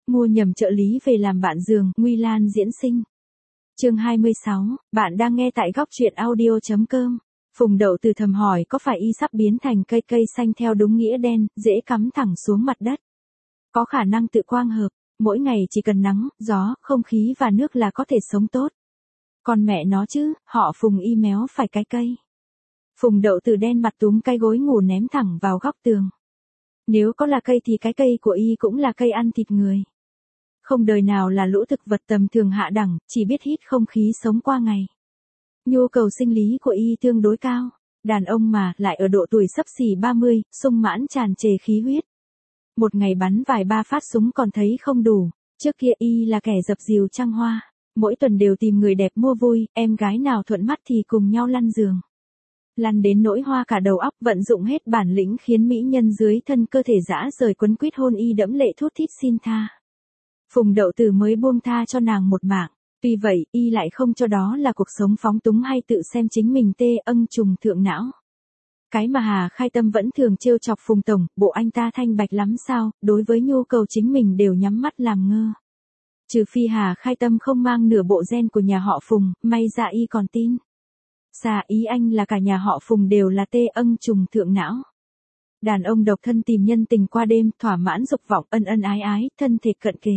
Mua nhầm trợ lý về làm bạn giường, Nguy Lan diễn sinh. Chương 26, bạn đang nghe tại góc truyện audio.com. Phùng Đậu Từ thầm hỏi có phải y sắp biến thành cây xanh theo đúng nghĩa đen, dễ cắm thẳng xuống mặt đất. Có khả năng tự quang hợp, mỗi ngày chỉ cần nắng, gió, không khí và nước là có thể sống tốt. Còn mẹ nó chứ, họ Phùng y méo phải cái cây. Phùng Đậu Từ đen mặt túm cái gối ngủ ném thẳng vào góc tường. Nếu có là cây thì cái cây của y cũng là cây ăn thịt người. Không đời nào là lũ thực vật tầm thường hạ đẳng, chỉ biết hít không khí sống qua ngày. Nhu cầu sinh lý của y tương đối cao, đàn ông mà lại ở độ tuổi sắp xỉ 30, sung mãn tràn trề khí huyết. Một ngày bắn vài ba phát súng còn thấy không đủ, trước kia y là kẻ dập dìu trăng hoa, mỗi tuần đều tìm người đẹp mua vui, em gái nào thuận mắt thì cùng nhau lăn giường. Lăn đến nỗi hoa cả đầu óc, vận dụng hết bản lĩnh khiến mỹ nhân dưới thân cơ thể dã rời quấn quýt hôn y đẫm lệ thút thít xin tha. Phùng Đậu Từ mới buông tha cho nàng một mạng, tuy vậy y lại không cho đó là cuộc sống phóng túng hay tự xem chính mình tê âng trùng thượng não. Cái mà Hà Khai Tâm vẫn thường trêu chọc Phùng tổng, bộ anh ta thanh bạch lắm sao, đối với nhu cầu chính mình đều nhắm mắt làm ngơ. Trừ phi Hà Khai Tâm không mang nửa bộ gen của nhà họ Phùng, may ra y còn tin. Xa ý anh là cả nhà họ Phùng đều là tê âng trùng thượng não. Đàn ông độc thân tìm nhân tình qua đêm, thỏa mãn dục vọng, ân ân ái ái, thân thể cận kề.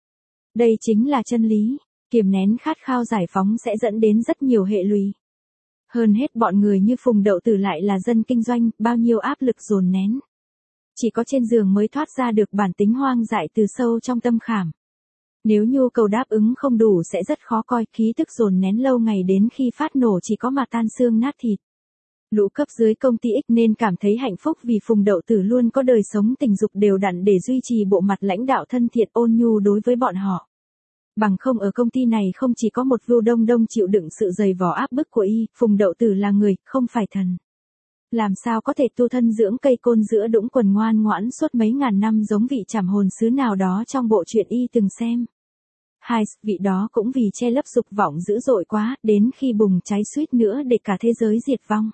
Đây chính là chân lý, kiềm nén khát khao giải phóng sẽ dẫn đến rất nhiều hệ lụy. Hơn hết bọn người như Phùng Đậu Từ lại là dân kinh doanh, bao nhiêu áp lực dồn nén. Chỉ có trên giường mới thoát ra được bản tính hoang dại từ sâu trong tâm khảm. Nếu nhu cầu đáp ứng không đủ sẽ rất khó coi, khí tức dồn nén lâu ngày đến khi phát nổ chỉ có mà tan xương nát thịt. Lũ cấp dưới công ty X nên cảm thấy hạnh phúc vì Phùng Đậu Từ luôn có đời sống tình dục đều đặn để duy trì bộ mặt lãnh đạo thân thiện ôn nhu đối với bọn họ. Bằng không ở công ty này không chỉ có một Vưu Đông Đông chịu đựng sự dày vò áp bức của y, Phùng Đậu Từ là người, không phải thần. Làm sao có thể tu thân dưỡng cây côn giữa đũng quần ngoan ngoãn suốt mấy ngàn năm giống vị trảm hồn sứ nào đó trong bộ truyện y từng xem. Hai, vị đó cũng vì che lấp dục vọng dữ dội quá, đến khi bùng cháy suýt nữa để cả thế giới diệt vong.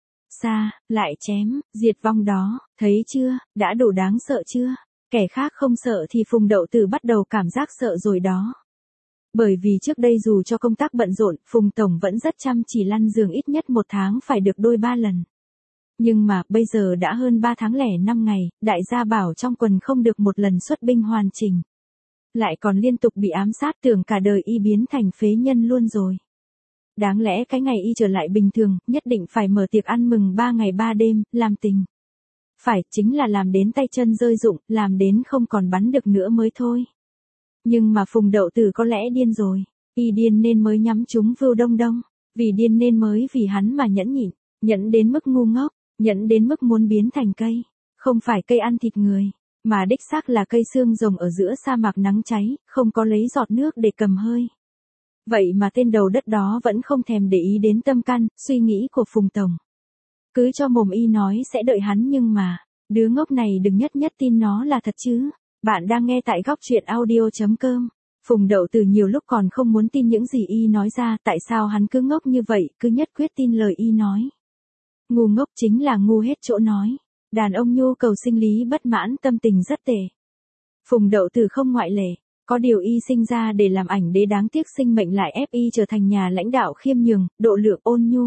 Xa, lại chém, diệt vong đó, thấy chưa, đã đủ đáng sợ chưa? Kẻ khác không sợ thì Phùng Đậu Từ bắt đầu cảm giác sợ rồi đó. Bởi vì trước đây dù cho công tác bận rộn, Phùng tổng vẫn rất chăm chỉ lăn giường ít nhất một tháng phải được đôi 3 lần. Nhưng mà, bây giờ đã hơn 3 tháng lẻ 5 ngày, đại gia bảo trong quần không được một lần xuất binh hoàn chỉnh. Lại còn liên tục bị ám sát, tưởng cả đời y biến thành phế nhân luôn rồi. Đáng lẽ cái ngày y trở lại bình thường, nhất định phải mở tiệc ăn mừng 3 ngày 3 đêm, làm tình. Phải, chính là làm đến tay chân rơi rụng, làm đến không còn bắn được nữa mới thôi. Nhưng mà Phùng Đậu Từ có lẽ điên rồi, y điên nên mới nhắm trúng Vưu Đông Đông, vì điên nên mới vì hắn mà nhẫn nhịn, nhẫn đến mức ngu ngốc, nhẫn đến mức muốn biến thành cây, không phải cây ăn thịt người, mà đích xác là cây xương rồng ở giữa sa mạc nắng cháy, không có lấy giọt nước để cầm hơi. Vậy mà tên đầu đất đó vẫn không thèm để ý đến tâm can, suy nghĩ của Phùng tổng. Cứ cho mồm y nói sẽ đợi hắn nhưng mà, đứa ngốc này đừng nhất tin nó là thật chứ. Bạn đang nghe tại góc truyện audio.com. Phùng Đậu Từ nhiều lúc còn không muốn tin những gì y nói ra, tại sao hắn cứ ngốc như vậy, cứ nhất quyết tin lời y nói. Ngu ngốc chính là ngu hết chỗ nói. Đàn ông nhu cầu sinh lý bất mãn tâm tình rất tệ. Phùng Đậu Từ không ngoại lệ, có điều y sinh ra để làm ảnh đế đáng tiếc sinh mệnh lại ép y trở thành nhà lãnh đạo khiêm nhường, độ lượng ôn nhu.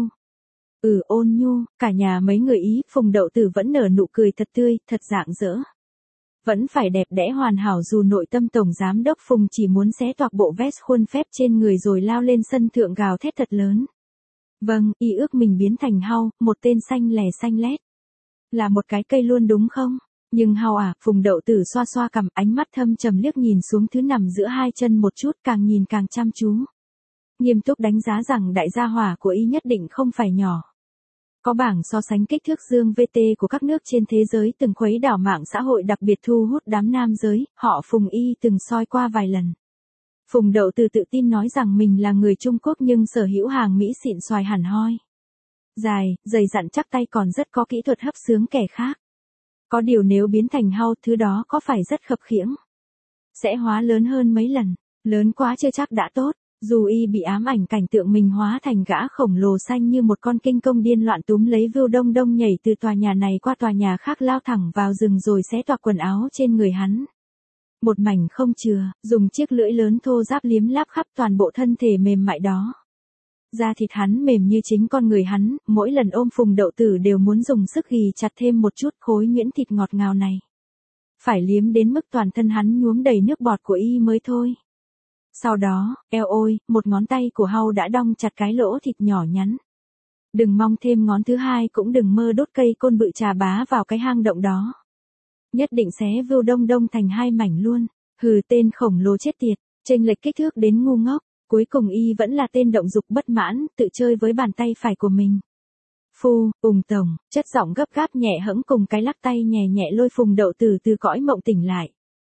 Ôn nhu, cả nhà mấy người Ý, Phùng Đậu Từ vẫn nở nụ cười thật tươi, thật rạng rỡ. Vẫn phải đẹp đẽ hoàn hảo dù nội tâm tổng giám đốc Phùng chỉ muốn xé toạc bộ vest khuôn phép trên người rồi lao lên sân thượng gào thét thật lớn. Vâng, y ước mình biến thành hau, một tên xanh lè xanh lét. Là một cái cây luôn đúng không? Nhưng hau à, Phùng Đậu Từ xoa xoa cằm, ánh mắt thâm trầm liếc nhìn xuống thứ nằm giữa hai chân một chút, càng nhìn càng chăm chú. Nghiêm túc đánh giá rằng đại gia hỏa của y nhất định không phải nhỏ. Có bảng so sánh kích thước dương VT của các nước trên thế giới từng khuấy đảo mạng xã hội đặc biệt thu hút đám nam giới, họ Phùng y từng soi qua vài lần. Phùng Đậu Từ tự tin nói rằng mình là người Trung Quốc nhưng sở hữu hàng Mỹ xịn xoài hẳn hoi. Dài, dày dặn chắc tay còn rất có kỹ thuật hấp xướng kẻ khác. Có điều nếu biến thành hau thứ đó có phải rất khập khiễng. Sẽ hóa lớn hơn mấy lần, lớn quá chưa chắc đã tốt. Dù y bị ám ảnh cảnh tượng mình hóa thành gã khổng lồ xanh như một con kinh công điên loạn túm lấy Vưu Đông Đông nhảy từ tòa nhà này qua tòa nhà khác lao thẳng vào rừng rồi xé toạc quần áo trên người hắn. một mảnh không chừa, dùng chiếc lưỡi lớn thô ráp liếm láp khắp toàn bộ thân thể mềm mại đó. Da thịt hắn mềm như chính con người hắn, mỗi lần ôm Phùng Đậu Tử đều muốn dùng sức ghì chặt thêm một chút khối nhuyễn thịt ngọt ngào này. Phải liếm đến mức toàn thân hắn nhuốm đầy nước bọt của y mới thôi. Sau đó, eo ôi, một ngón tay của Hau đã đong chặt cái lỗ thịt nhỏ nhắn. Đừng mong thêm ngón thứ hai, cũng đừng mơ đốt cây côn bự chà bá vào cái hang động đó. Nhất định xé Vưu Đông Đông thành hai mảnh luôn. Hừ, tên khổng lồ chết tiệt, chênh lệch kích thước đến ngu ngốc. Cuối cùng y vẫn là tên động dục bất mãn, tự chơi với bàn tay phải của mình. Phu, tổng, chất giọng gấp gáp nhẹ hẫng cùng cái lắc tay nhẹ nhẹ lôi Phùng Đậu Tử từ cõi mộng tỉnh lại.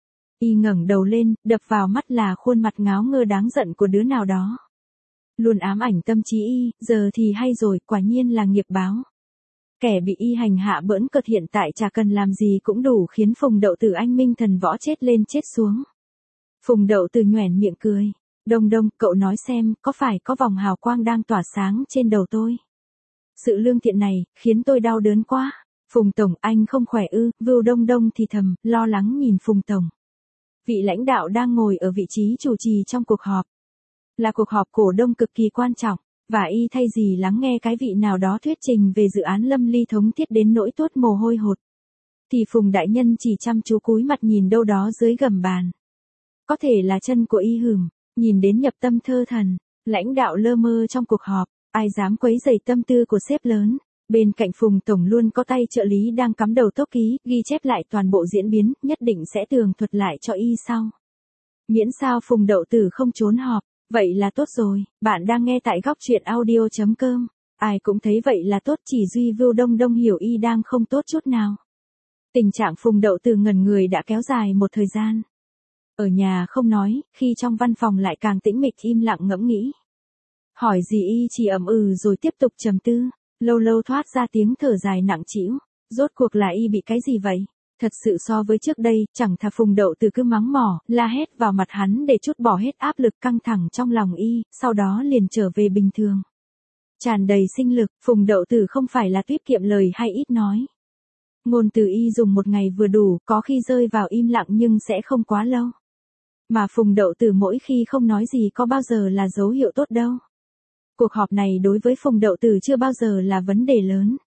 Y ngẩng đầu lên, đập vào mắt là khuôn mặt ngáo ngơ đáng giận của đứa nào đó. Luôn ám ảnh tâm trí y, giờ thì hay rồi, quả nhiên là nghiệp báo. Kẻ bị y hành hạ bỡn cợt hiện tại chả cần làm gì cũng đủ khiến Phùng Đậu Tử anh minh thần võ chết lên chết xuống. Phùng Đậu Tử nhoẻn miệng cười. Đông Đông, cậu nói xem, có phải có vòng hào quang đang tỏa sáng trên đầu tôi? Sự lương thiện này, khiến tôi đau đớn quá. Phùng Tổng, anh không khỏe ư? Vưu Đông Đông thì thầm, lo lắng nhìn Phùng Tổng. Vị lãnh đạo đang ngồi ở vị trí chủ trì trong cuộc họp. Là cuộc họp cổ đông cực kỳ quan trọng, và y thay gì lắng nghe cái vị nào đó thuyết trình về dự án Lâm Ly thống thiết đến nỗi tuốt mồ hôi hột. Thì Phùng đại nhân chỉ chăm chú cúi mặt nhìn đâu đó dưới gầm bàn. Có thể là chân của y hửm, nhìn đến nhập tâm thơ thần, lãnh đạo lơ mơ trong cuộc họp, ai dám quấy rầy tâm tư của sếp lớn. Bên cạnh Phùng Tổng luôn có tay trợ lý đang cắm đầu tốc ký, ghi chép lại toàn bộ diễn biến, nhất định sẽ tường thuật lại cho y sau. Miễn sao Phùng Đậu Tử không trốn họp, vậy là tốt rồi. Bạn đang nghe tại góc truyện audio.com. Ai cũng thấy vậy là tốt, chỉ duy Vưu Đông Đông hiểu y đang không tốt chút nào. Tình trạng Phùng Đậu Tử ngẩn người đã kéo dài một thời gian. Ở nhà không nói, khi trong văn phòng lại càng tĩnh mịch im lặng ngẫm nghĩ. Hỏi gì y chỉ ậm ừ rồi tiếp tục trầm tư, lâu lâu thoát ra tiếng thở dài nặng trĩu. Rốt cuộc là y bị cái gì vậy? Thật sự so với trước đây, chẳng thà Phùng Đậu Tử cứ mắng mỏ, la hét vào mặt hắn để trút bỏ hết áp lực căng thẳng trong lòng y, sau đó liền trở về bình thường. Tràn đầy sinh lực, Phùng Đậu Tử không phải là tuyết kiệm lời hay ít nói. Ngôn từ y dùng một ngày vừa đủ, có khi rơi vào im lặng nhưng sẽ không quá lâu. Mà Phùng Đậu Tử mỗi khi không nói gì có bao giờ là dấu hiệu tốt đâu. Cuộc họp này đối với Phùng Đậu Tử chưa bao giờ là vấn đề lớn.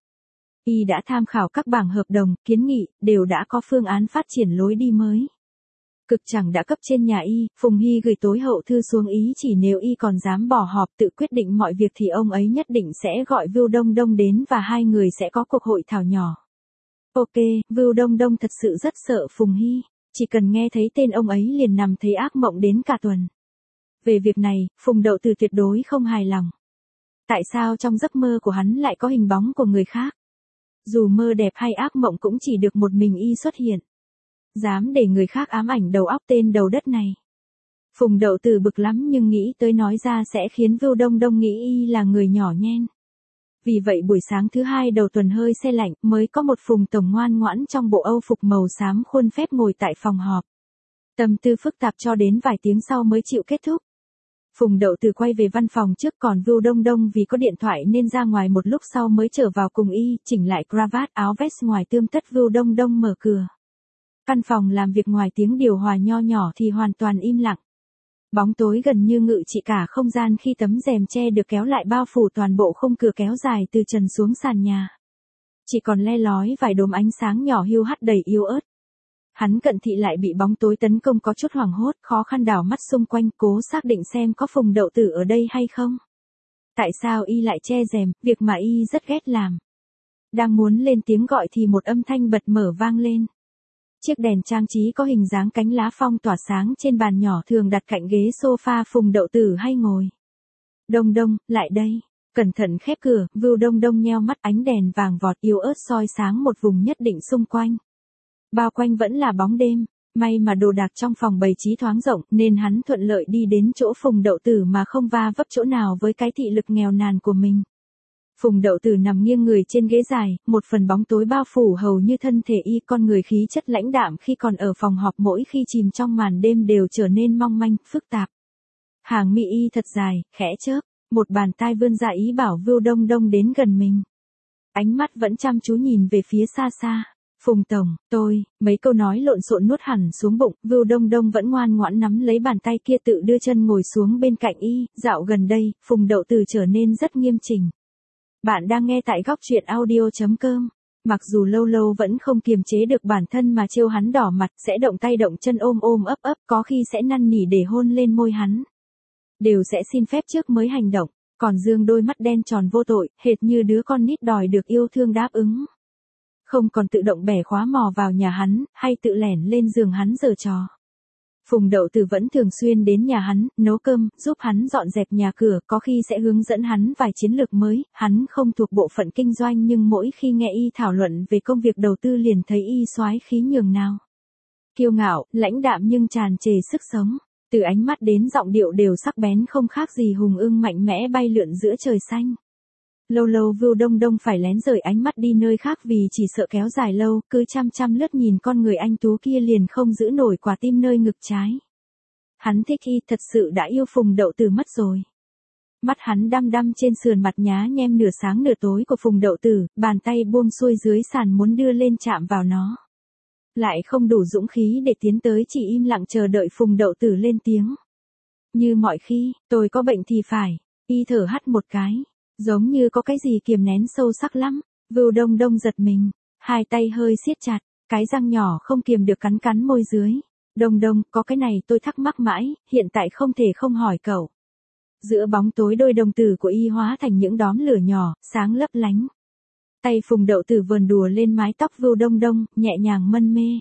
Y đã tham khảo các bảng hợp đồng, kiến nghị, đều đã có phương án phát triển lối đi mới. Cực chẳng đã cấp trên nhà y, Phùng Hy gửi tối hậu thư xuống ý chỉ nếu y còn dám bỏ họp tự quyết định mọi việc thì ông ấy nhất định sẽ gọi Vưu Đông Đông đến và hai người sẽ có cuộc hội thảo nhỏ. Ok, Vưu Đông Đông thật sự rất sợ Phùng Hy, chỉ cần nghe thấy tên ông ấy liền nằm thấy ác mộng đến cả tuần. Về việc này, Phùng Đậu Tử tuyệt đối không hài lòng. Tại sao trong giấc mơ của hắn lại có hình bóng của người khác? Dù mơ đẹp hay ác mộng cũng chỉ được một mình y xuất hiện. Dám để người khác ám ảnh đầu óc tên đầu đất này. Phùng Đậu Tử bực lắm nhưng nghĩ tới nói ra sẽ khiến Vưu Đông Đông nghĩ y là người nhỏ nhen. Vì vậy buổi sáng thứ hai đầu tuần hơi se lạnh mới có một Phùng Tổng ngoan ngoãn trong bộ âu phục màu xám khuôn phép ngồi tại phòng họp. Tâm tư phức tạp cho đến vài tiếng sau mới chịu kết thúc. Phùng Đậu Tử quay về văn phòng trước, còn Vưu Đông Đông vì có điện thoại nên ra ngoài một lúc sau mới trở vào cùng y, chỉnh lại cravat áo vest ngoài tươm tất. Vưu Đông Đông mở cửa. Căn phòng làm việc ngoài tiếng điều hòa nho nhỏ thì hoàn toàn im lặng. Bóng tối gần như ngự trị cả không gian khi tấm rèm che được kéo lại bao phủ toàn bộ khung cửa kéo dài từ trần xuống sàn nhà. Chỉ còn le lói vài đốm ánh sáng nhỏ hiu hắt đầy yếu ớt. Hắn cận thị lại bị bóng tối tấn công có chút hoảng hốt, khó khăn đảo mắt xung quanh cố xác định xem có Phùng Đậu Tử ở đây hay không. Tại sao y lại che rèm, việc mà y rất ghét làm. Đang muốn lên tiếng gọi thì một âm thanh bật mở vang lên. Chiếc đèn trang trí có hình dáng cánh lá phong tỏa sáng trên bàn nhỏ thường đặt cạnh ghế sofa Phùng Đậu Tử hay ngồi. Đông Đông, lại đây. Cẩn thận khép cửa, Vưu Đông Đông nheo mắt, ánh đèn vàng vọt yếu ớt soi sáng một vùng nhất định xung quanh. Bao quanh vẫn là bóng đêm, may mà đồ đạc trong phòng bày trí thoáng rộng nên hắn thuận lợi đi đến chỗ Phùng Đậu Tử mà không va vấp chỗ nào với cái thị lực nghèo nàn của mình. Phùng Đậu Tử nằm nghiêng người trên ghế dài, một phần bóng tối bao phủ hầu như thân thể y, con người khí chất lãnh đạm khi còn ở phòng họp mỗi khi chìm trong màn đêm đều trở nên mong manh, phức tạp. Hàng mi y thật dài, khẽ chớp, một bàn tay vươn ra ý bảo Vưu Đông Đông đến gần mình. Ánh mắt vẫn chăm chú nhìn về phía xa xa. Phùng tổng, mấy câu nói lộn xộn nuốt hẳn xuống bụng, Vưu Đông Đông vẫn ngoan ngoãn nắm lấy bàn tay kia tự đưa chân ngồi xuống bên cạnh y, dạo gần đây, Phùng Đậu Tử trở nên rất nghiêm chỉnh. Bạn đang nghe tại góc truyện audio.com. Mặc dù lâu lâu vẫn không kiềm chế được bản thân mà trêu hắn đỏ mặt, sẽ động tay động chân ôm ôm ấp ấp, có khi sẽ năn nỉ để hôn lên môi hắn. Đều sẽ xin phép trước mới hành động, còn dương đôi mắt đen tròn vô tội, hệt như đứa con nít đòi được yêu thương đáp ứng. Không còn tự động bẻ khóa mò vào nhà hắn, hay tự lẻn lên giường hắn giở trò. Phùng Đậu Tử vẫn thường xuyên đến nhà hắn, nấu cơm, giúp hắn dọn dẹp nhà cửa, có khi sẽ hướng dẫn hắn vài chiến lược mới, hắn không thuộc bộ phận kinh doanh nhưng mỗi khi nghe y thảo luận về công việc đầu tư liền thấy y soái khí nhường nào. Kiêu ngạo, lãnh đạm nhưng tràn trề sức sống, từ ánh mắt đến giọng điệu đều sắc bén không khác gì hùng ưng mạnh mẽ bay lượn giữa trời xanh. Lâu lâu Vưu Đông Đông phải lén rời ánh mắt đi nơi khác vì chỉ sợ kéo dài lâu, cứ chăm chăm lướt nhìn con người anh tú kia liền không giữ nổi quả tim nơi ngực trái. Hắn thích y, thật sự đã yêu Phùng Đậu Tử mất rồi. Mắt hắn đăm đăm trên sườn mặt nhá nhem nửa sáng nửa tối của Phùng Đậu Tử, bàn tay buông xuôi dưới sàn muốn đưa lên chạm vào nó. Lại không đủ dũng khí để tiến tới, chỉ im lặng chờ đợi Phùng Đậu Tử lên tiếng. Như mọi khi, tôi có bệnh thì phải, y thở hắt một cái. Giống như có cái gì kiềm nén sâu sắc lắm, Vưu Đông Đông giật mình, hai tay hơi siết chặt, cái răng nhỏ không kiềm được cắn cắn môi dưới. Đông Đông, có cái này tôi thắc mắc mãi, hiện tại không thể không hỏi cậu. Giữa bóng tối đôi đồng tử của y hóa thành những đóm lửa nhỏ, sáng lấp lánh. Tay Phùng Đậu Tử vờn đùa lên mái tóc Vưu Đông Đông, nhẹ nhàng mân mê.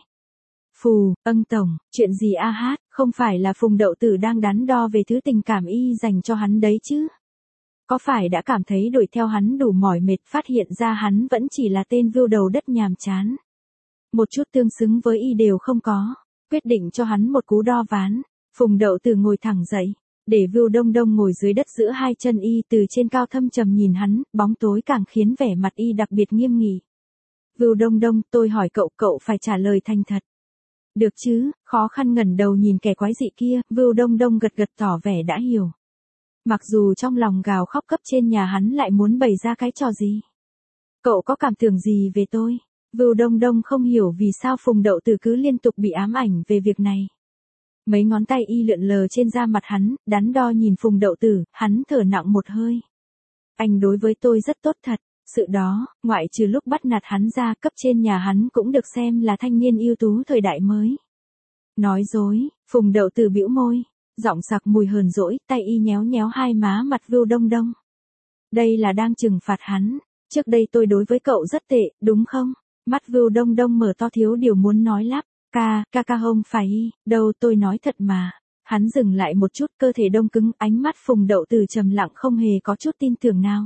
Phù, tổng, chuyện gì a hát, không phải là Phùng Đậu Tử đang đắn đo về thứ tình cảm y dành cho hắn đấy chứ? Có phải đã cảm thấy đuổi theo hắn đủ mỏi mệt, phát hiện ra hắn vẫn chỉ là tên vưu đầu đất nhàm chán. Một chút tương xứng với y đều không có, quyết định cho hắn một cú đo ván. Phùng Đậu Tử ngồi thẳng dậy, để Vưu Đông Đông ngồi dưới đất giữa hai chân y, từ trên cao thâm trầm nhìn hắn, bóng tối càng khiến vẻ mặt y đặc biệt nghiêm nghị. Vưu Đông Đông, tôi hỏi cậu phải trả lời thành thật. Được chứ, khó khăn ngẩng đầu nhìn kẻ quái dị kia, Vưu Đông Đông gật gật tỏ vẻ đã hiểu. Mặc dù trong lòng gào khóc cấp trên nhà hắn lại muốn bày ra cái trò gì. Cậu có cảm tưởng gì về tôi? Vưu Đông Đông không hiểu vì sao Phùng Đậu Tử cứ liên tục bị ám ảnh về việc này. Mấy ngón tay y lượn lờ trên da mặt hắn, đắn đo nhìn Phùng Đậu Tử, hắn thở nặng một hơi. Anh đối với tôi rất tốt thật, sự đó, ngoại trừ lúc bắt nạt hắn ra, cấp trên nhà hắn cũng được xem là thanh niên ưu tú thời đại mới. Nói dối, Phùng Đậu Tử bĩu môi. Giọng sặc mùi hờn dỗi, tay y nhéo nhéo hai má mặt Vưu Đông Đông. Đây là đang trừng phạt hắn, trước đây tôi đối với cậu rất tệ, đúng không? Mắt Vưu Đông Đông mở to thiếu điều muốn nói lắp, ca không phải y, đâu tôi nói thật mà. Hắn dừng lại một chút, cơ thể đông cứng, ánh mắt Phùng Đậu Tử trầm lặng không hề có chút tin tưởng nào.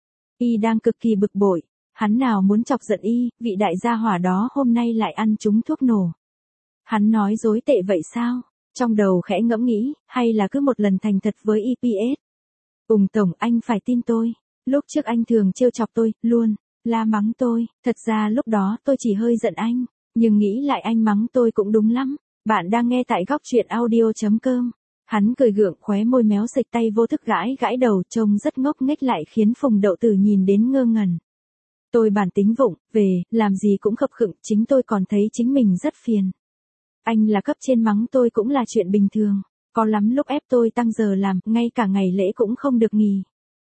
Y đang cực kỳ bực bội, hắn nào muốn chọc giận y, vị đại gia hỏa đó hôm nay lại ăn trúng thuốc nổ. Hắn nói dối tệ vậy sao? Trong đầu khẽ ngẫm nghĩ, hay là cứ một lần thành thật với EPS. Tổng, anh phải tin tôi. Lúc trước anh thường trêu chọc tôi, luôn la mắng tôi, thật ra lúc đó tôi chỉ hơi giận anh, nhưng nghĩ lại anh mắng tôi cũng đúng lắm. Bạn đang nghe tại góc truyện audio.com. Hắn cười gượng, khóe môi méo xịch, tay vô thức gãi đầu, trông rất ngốc nghếch lại khiến Phùng Đậu Tử nhìn đến ngơ ngẩn. Tôi bản tính vụng, về, làm gì cũng khập khựng, chính tôi còn thấy chính mình rất phiền. Anh là cấp trên mắng tôi cũng là chuyện bình thường, có lắm lúc ép tôi tăng giờ làm, ngay cả ngày lễ cũng không được nghỉ.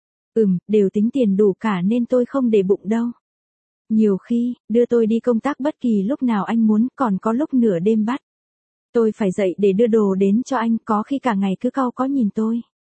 Đều tính tiền đủ cả nên tôi không để bụng đâu. Nhiều khi, đưa tôi đi công tác bất kỳ lúc nào anh muốn, còn có lúc nửa đêm bắt. Tôi phải dậy để đưa đồ đến cho anh, có khi cả ngày cứ cau có nhìn tôi.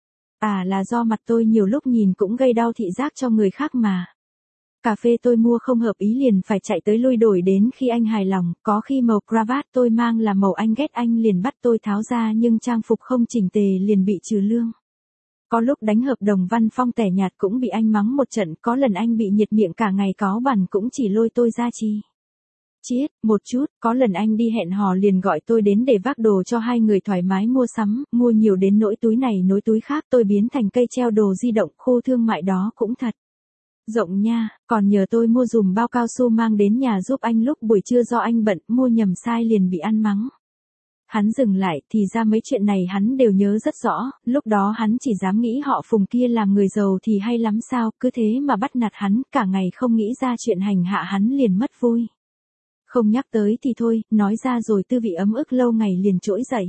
Là do mặt tôi nhiều lúc nhìn cũng gây đau thị giác cho người khác mà. Cà phê tôi mua không hợp ý liền phải chạy tới lui đổi đến khi anh hài lòng, có khi màu cravat tôi mang là màu anh ghét anh liền bắt tôi tháo ra nhưng trang phục không chỉnh tề liền bị trừ lương. Có lúc đánh hợp đồng văn phong tẻ nhạt cũng bị anh mắng một trận, có lần anh bị nhiệt miệng cả ngày cáu bẳn cũng chỉ lôi tôi ra chiết một chút, có lần anh đi hẹn hò liền gọi tôi đến để vác đồ cho hai người thoải mái mua sắm, mua nhiều đến nỗi túi này nối túi khác tôi biến thành cây treo đồ di động, khu thương mại đó cũng thật rộng nha, còn nhờ tôi mua dùm bao cao su mang đến nhà giúp anh lúc buổi trưa do anh bận, mua nhầm sai liền bị ăn mắng. Hắn dừng lại, thì ra mấy chuyện này hắn đều nhớ rất rõ, lúc đó hắn chỉ dám nghĩ họ Phùng kia làm người giàu thì hay lắm sao, cứ thế mà bắt nạt hắn, cả ngày không nghĩ ra chuyện hành hạ hắn liền mất vui. Không nhắc tới thì thôi, nói ra rồi tư vị ấm ức lâu ngày liền trỗi dậy.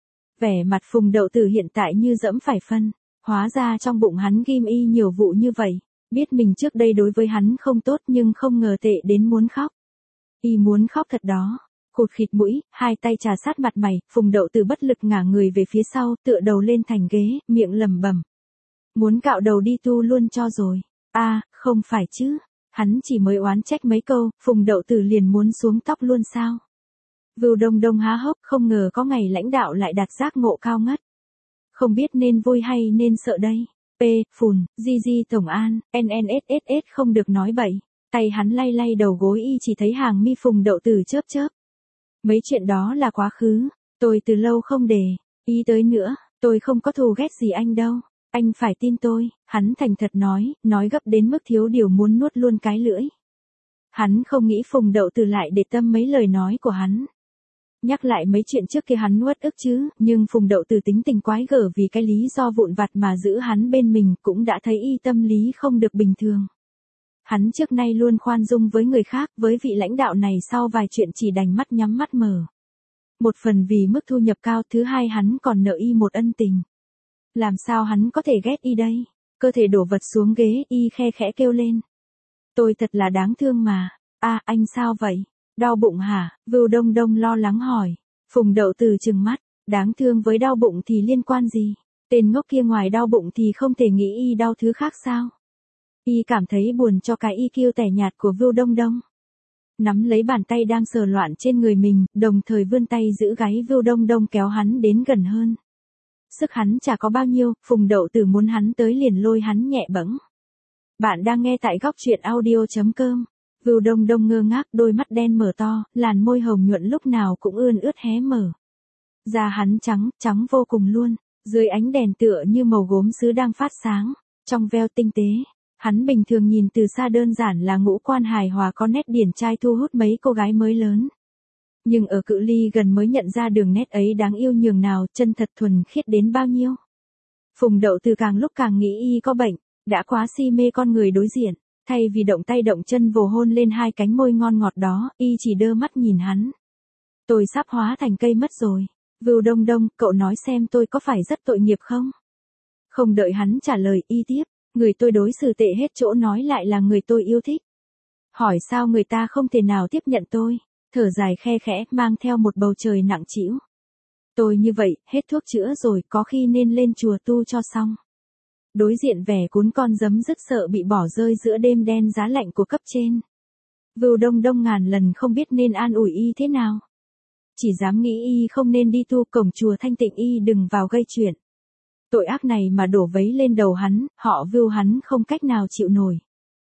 Vẻ mặt Phùng Đậu Tử hiện tại như dẫm phải phân, hóa ra trong bụng hắn ghim y nhiều vụ như vậy, biết mình trước đây đối với hắn không tốt nhưng không ngờ tệ đến muốn khóc. Y muốn khóc thật đó. Khụt khịt mũi, hai tay trà sát mặt mày, Phùng Đậu Tử bất lực ngả người về phía sau, tựa đầu lên thành ghế, miệng lẩm bẩm. Muốn cạo đầu đi tu luôn cho rồi. Không phải chứ. Hắn chỉ mới oán trách mấy câu, Phùng Đậu Tử liền muốn xuống tóc luôn sao? Vưu Đông Đông há hốc, không ngờ có ngày lãnh đạo lại đạt giác ngộ cao ngất. Không biết nên vui hay nên sợ đây. Phùn, Di Tổng An, NNSSS không được nói bậy. Tay hắn lay lay đầu gối y chỉ thấy hàng mi Phùng Đậu Tử chớp chớp. Mấy chuyện đó là quá khứ, tôi từ lâu không để ý tới nữa, tôi không có thù ghét gì anh đâu. Anh phải tin tôi, hắn thành thật nói gấp đến mức thiếu điều muốn nuốt luôn cái lưỡi. Hắn không nghĩ Phùng Đậu Tử lại để tâm mấy lời nói của hắn. Nhắc lại mấy chuyện trước kia hắn uất ức chứ, nhưng Phùng Đậu Tử tính tình quái gở vì cái lý do vụn vặt mà giữ hắn bên mình cũng đã thấy y tâm lý không được bình thường. Hắn trước nay luôn khoan dung với người khác, với vị lãnh đạo này sau vài chuyện chỉ đành mắt nhắm mắt mở. Một phần vì mức thu nhập cao, thứ hai hắn còn nợ y một ân tình. Làm sao hắn có thể ghét y đây? Cơ thể đổ vật xuống ghế, y khe khẽ kêu lên. Tôi thật là đáng thương mà. Anh sao vậy? Đau bụng hả? Vưu Đông Đông lo lắng hỏi. Phùng Đậu Tử trừng mắt. Đáng thương với đau bụng thì liên quan gì? Tên ngốc kia ngoài đau bụng thì không thể nghĩ y đau thứ khác sao? Y cảm thấy buồn cho cái IQ tẻ nhạt của Vưu Đông Đông. Nắm lấy bàn tay đang sờ loạn trên người mình, đồng thời vươn tay giữ gáy Vưu Đông Đông kéo hắn đến gần hơn. Sức hắn chả có bao nhiêu, Phùng Đậu Tử muốn hắn tới liền lôi hắn nhẹ bẫng. Bạn đang nghe tại góc truyện audio.com. Vưu Đông Đông ngơ ngác, đôi mắt đen mở to, làn môi hồng nhuận lúc nào cũng ươn ướt hé mở. Da hắn trắng vô cùng luôn, dưới ánh đèn tựa như màu gốm sứ đang phát sáng, trong veo tinh tế. Hắn bình thường nhìn từ xa đơn giản là ngũ quan hài hòa có nét điển trai thu hút mấy cô gái mới lớn. Nhưng ở cự ly gần mới nhận ra đường nét ấy đáng yêu nhường nào, chân thật thuần khiết đến bao nhiêu. Phùng Đậu Tử càng lúc càng nghĩ y có bệnh, đã quá si mê con người đối diện, thay vì động tay động chân vồ hôn lên hai cánh môi ngon ngọt đó, y chỉ đơ mắt nhìn hắn. Tôi sắp hóa thành cây mất rồi. Vưu Đông Đông, cậu nói xem tôi có phải rất tội nghiệp không? Không đợi hắn trả lời, y tiếp. Người tôi đối xử tệ hết chỗ nói lại là người tôi yêu thích. Hỏi sao người ta không thể nào tiếp nhận tôi? Thở dài khe khẽ, mang theo một bầu trời nặng trĩu. Tôi như vậy, hết thuốc chữa rồi, có khi nên lên chùa tu cho xong. Đối diện vẻ cuốn con giấm rất sợ bị bỏ rơi giữa đêm đen giá lạnh của cấp trên. Vưu Đông Đông ngàn lần không biết nên an ủi y thế nào. Chỉ dám nghĩ y không nên đi tu, cổng chùa thanh tịnh y đừng vào gây chuyện. Tội ác này mà đổ vấy lên đầu hắn, họ Vưu hắn không cách nào chịu nổi.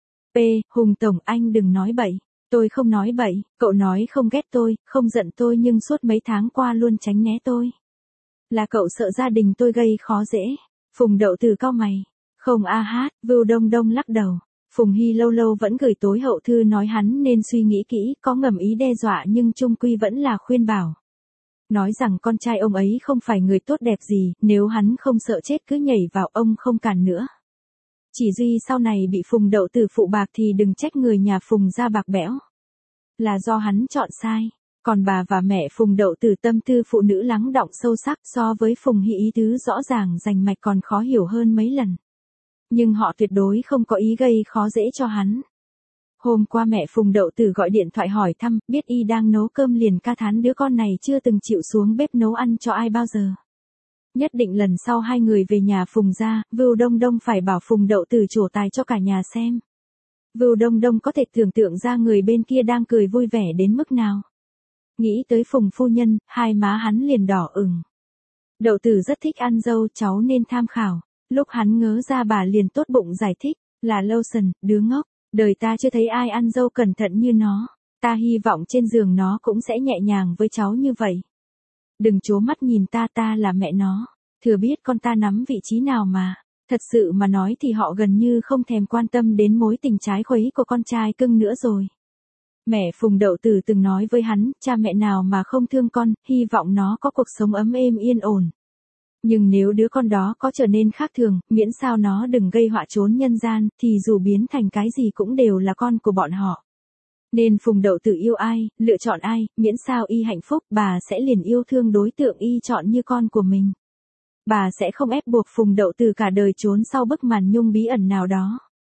Hùng Tổng, anh đừng nói bậy. Tôi không nói bậy, cậu nói không ghét tôi, không giận tôi nhưng suốt mấy tháng qua luôn tránh né tôi. Là cậu sợ gia đình tôi gây khó dễ. Phùng Đậu Tử cau mày. Không Vưu Đông Đông lắc đầu. Phùng Hy lâu lâu vẫn gửi tối hậu thư nói hắn nên suy nghĩ kỹ, có ngầm ý đe dọa nhưng chung quy vẫn là khuyên bảo. Nói rằng con trai ông ấy không phải người tốt đẹp gì, nếu hắn không sợ chết cứ nhảy vào, ông không cản nữa. Chỉ duy sau này bị Phùng Đậu Tử phụ bạc thì đừng trách người nhà Phùng ra bạc bẽo. Là do hắn chọn sai. Còn bà và mẹ Phùng Đậu Tử tâm tư phụ nữ lắng đọng sâu sắc, so với Phùng Hy ý tứ rõ ràng rành mạch còn khó hiểu hơn mấy lần. Nhưng họ tuyệt đối không có ý gây khó dễ cho hắn. Hôm qua mẹ Phùng Đậu Tử gọi điện thoại hỏi thăm, biết y đang nấu cơm liền ca thán đứa con này chưa từng chịu xuống bếp nấu ăn cho ai bao giờ. Nhất định lần sau hai người về nhà Phùng ra, Vưu Đông Đông phải bảo Phùng Đậu Tử trổ tài cho cả nhà xem. Vưu Đông Đông có thể tưởng tượng ra người bên kia đang cười vui vẻ đến mức nào. Nghĩ tới Phùng phu nhân, hai má hắn liền đỏ ửng. Đậu Tử rất thích ăn dâu, cháu nên tham khảo. Lúc hắn ngớ ra bà liền tốt bụng giải thích, là Lawson, đứa ngốc, đời ta chưa thấy ai ăn dâu cẩn thận như nó. Ta hy vọng trên giường nó cũng sẽ nhẹ nhàng với cháu như vậy. Đừng trố mắt nhìn ta là mẹ nó. Thừa biết con ta nắm vị trí nào mà. Thật sự mà nói thì họ gần như không thèm quan tâm đến mối tình trái khuấy của con trai cưng nữa rồi. Mẹ Phùng Đậu Tử từng nói với hắn, cha mẹ nào mà không thương con, hy vọng nó có cuộc sống ấm êm yên ổn. Nhưng nếu đứa con đó có trở nên khác thường, miễn sao nó đừng gây họa chốn nhân gian, thì dù biến thành cái gì cũng đều là con của bọn họ. Nên Phùng Đậu Tử yêu ai, lựa chọn ai, miễn sao y hạnh phúc, bà sẽ liền yêu thương đối tượng y chọn như con của mình. Bà sẽ không ép buộc Phùng Đậu Tử cả đời trốn sau bức màn nhung bí ẩn nào đó.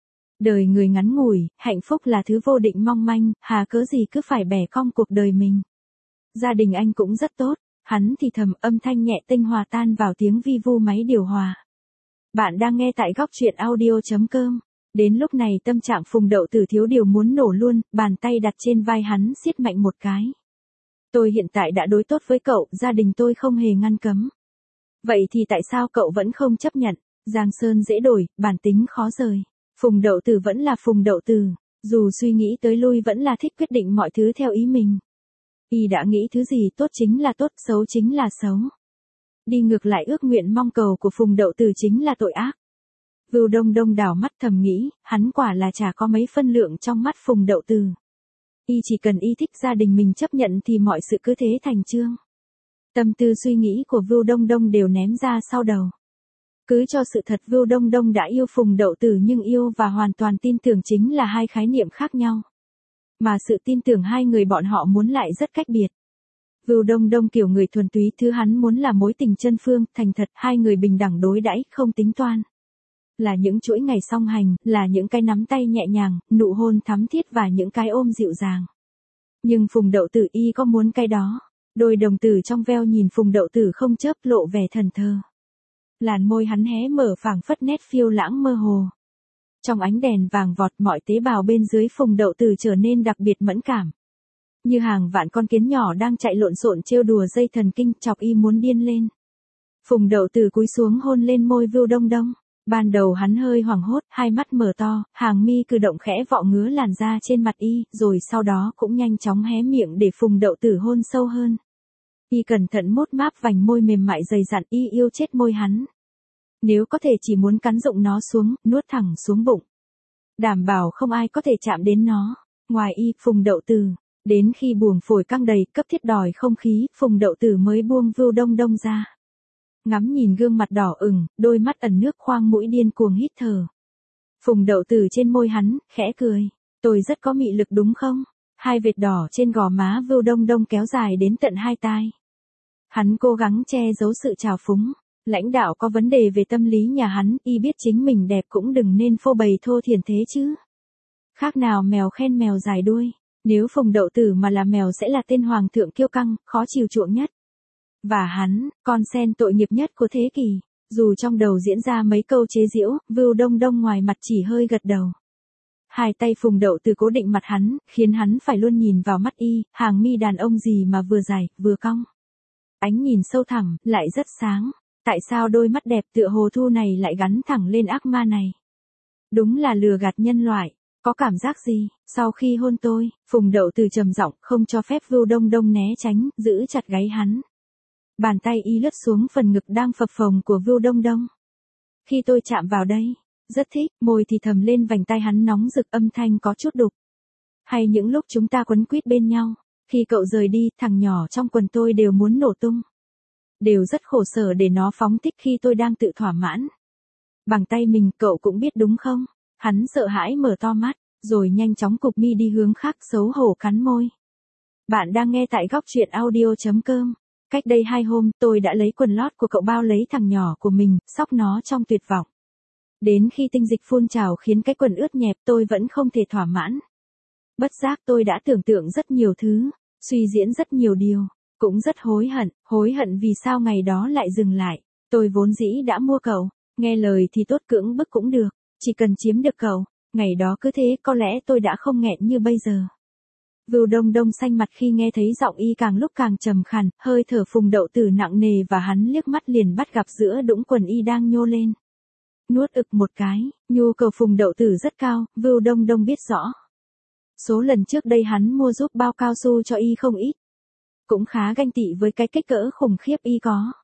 Đời người ngắn ngủi, hạnh phúc là thứ vô định mong manh, hà cớ gì cứ phải bẻ cong cuộc đời mình. Gia đình anh cũng rất tốt, hắn thì thầm, âm thanh nhẹ tinh hòa tan vào tiếng vi vu máy điều hòa. Bạn đang nghe tại góc truyện audio.com. Đến lúc này tâm trạng Phùng Đậu Tử thiếu điều muốn nổ luôn, bàn tay đặt trên vai hắn siết mạnh một cái. Tôi hiện tại đã đối tốt với cậu, gia đình tôi không hề ngăn cấm. Vậy thì tại sao cậu vẫn không chấp nhận? Giang sơn dễ đổi, bản tính khó rời. Phùng Đậu Tử vẫn là Phùng Đậu Tử, dù suy nghĩ tới lui vẫn là thích quyết định mọi thứ theo ý mình. Y đã nghĩ thứ gì tốt chính là tốt, xấu chính là xấu. Đi ngược lại ước nguyện mong cầu của Phùng Đậu Tử chính là tội ác. Vưu Đông Đông đảo mắt thầm nghĩ, hắn quả là chả có mấy phân lượng trong mắt Phùng Đậu Tử. Y chỉ cần y thích gia đình mình chấp nhận thì mọi sự cứ thế thành chương. Tâm tư suy nghĩ của Vưu Đông Đông đều ném ra sau đầu. Cứ cho sự thật Vưu Đông Đông đã yêu Phùng Đậu Tử nhưng yêu và hoàn toàn tin tưởng chính là hai khái niệm khác nhau. Mà sự tin tưởng hai người bọn họ muốn lại rất cách biệt. Vưu Đông Đông kiểu người thuần túy, thứ hắn muốn là mối tình chân phương, thành thật, hai người bình đẳng đối đãi, không tính toan. Là những chuỗi ngày song hành, là những cái nắm tay nhẹ nhàng, nụ hôn thắm thiết và những cái ôm dịu dàng. Nhưng Phùng Đậu Tử y có muốn cái đó. Đôi đồng tử trong veo nhìn Phùng Đậu Tử không chớp, lộ vẻ thần thơ. Làn môi hắn hé mở phảng phất nét phiêu lãng mơ hồ. Trong ánh đèn vàng vọt, mọi tế bào bên dưới Phùng Đậu Tử trở nên đặc biệt mẫn cảm. Như hàng vạn con kiến nhỏ đang chạy lộn xộn trêu đùa dây thần kinh, chọc y muốn điên lên. Phùng Đậu Tử cúi xuống hôn lên môi Vưu Đông Đông. Ban đầu hắn hơi hoảng hốt, hai mắt mở to, hàng mi cử động khẽ vọ ngứa làn da trên mặt y, rồi sau đó cũng nhanh chóng hé miệng để Phùng Đậu Tử hôn sâu hơn. Y cẩn thận mốt máp vành môi mềm mại dày dặn, y yêu chết môi hắn. Nếu có thể chỉ muốn cắn rụng nó xuống, nuốt thẳng xuống bụng. Đảm bảo không ai có thể chạm đến nó. Ngoài y, Phùng Đậu Tử. Đến khi buồng phổi căng đầy, cấp thiết đòi không khí, Phùng Đậu Tử mới buông Vưu Đông Đông ra. Ngắm nhìn gương mặt đỏ ửng, đôi mắt ẩn nước, khoang mũi điên cuồng hít thở. Phùng Đậu Tử trên môi hắn, khẽ cười. Tôi rất có mị lực đúng không? Hai vệt đỏ trên gò má Vưu Đông Đông kéo dài đến tận hai tai. Hắn cố gắng che giấu sự trào phúng. Lãnh đạo có vấn đề về tâm lý nhà hắn, y biết chính mình đẹp cũng đừng nên phô bày thô thiển thế chứ. Khác nào mèo khen mèo dài đuôi. Nếu Phùng Đậu Tử mà là mèo sẽ là tên hoàng thượng kiêu căng, khó chiều chuộng nhất. Và hắn, con sen tội nghiệp nhất của thế kỷ. Dù trong đầu diễn ra mấy câu chế giễu, Vưu Đông Đông ngoài mặt chỉ hơi gật đầu. Hai tay Phùng Đậu Tử cố định mặt hắn, khiến hắn phải luôn nhìn vào mắt y, hàng mi đàn ông gì mà vừa dài, vừa cong. Ánh nhìn sâu thẳm, lại rất sáng. Tại sao đôi mắt đẹp tựa hồ thu này lại gắn thẳng lên ác ma này? Đúng là lừa gạt nhân loại. Có cảm giác gì? Sau khi hôn tôi, Phùng Đậu Tử trầm giọng, không cho phép Vưu Đông Đông né tránh, giữ chặt gáy hắn. Bàn tay y lướt xuống phần ngực đang phập phồng của Vưu Đông Đông. Khi tôi chạm vào đây, rất thích, môi thì thầm lên vành tay hắn nóng rực, âm thanh có chút đục. Hay những lúc chúng ta quấn quýt bên nhau, khi cậu rời đi, thằng nhỏ trong quần tôi đều muốn nổ tung. Đều rất khổ sở để nó phóng thích khi tôi đang tự thỏa mãn. Bằng tay mình, cậu cũng biết đúng không? Hắn sợ hãi mở to mắt, rồi nhanh chóng cụp mi đi hướng khác, xấu hổ cắn môi. Bạn đang nghe tại góc truyện audio.com. Cách đây 2 hôm, tôi đã lấy quần lót của cậu bao lấy thằng nhỏ của mình, xóc nó trong tuyệt vọng. Đến khi tinh dịch phun trào khiến cái quần ướt nhẹp, tôi vẫn không thể thỏa mãn. Bất giác tôi đã tưởng tượng rất nhiều thứ, suy diễn rất nhiều điều, cũng rất hối hận vì sao ngày đó lại dừng lại. Tôi vốn dĩ đã mua cậu, nghe lời thì tốt, cưỡng bức cũng được, chỉ cần chiếm được cậu. Ngày đó cứ thế có lẽ tôi đã không nghẹn như bây giờ. Vưu Đông Đông xanh mặt khi nghe thấy giọng y càng lúc càng trầm khàn, hơi thở Phùng Đậu Tử nặng nề và hắn liếc mắt liền bắt gặp giữa đũng quần y đang nhô lên. Nuốt ực một cái, nhu cầu Phùng Đậu Tử rất cao, Vưu Đông Đông biết rõ. Số lần trước đây hắn mua giúp bao cao su cho y không ít. Cũng khá ganh tị với cái kích cỡ khủng khiếp y có.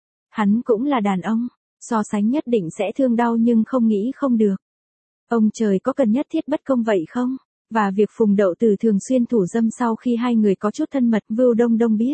Hắn cũng là đàn ông, so sánh nhất định sẽ thương đau nhưng không nghĩ không được. Ông trời có cần nhất thiết bất công vậy không? Và việc Phùng Đậu Tử thường xuyên thủ dâm sau khi hai người có chút thân mật, Vưu Đông Đông biết.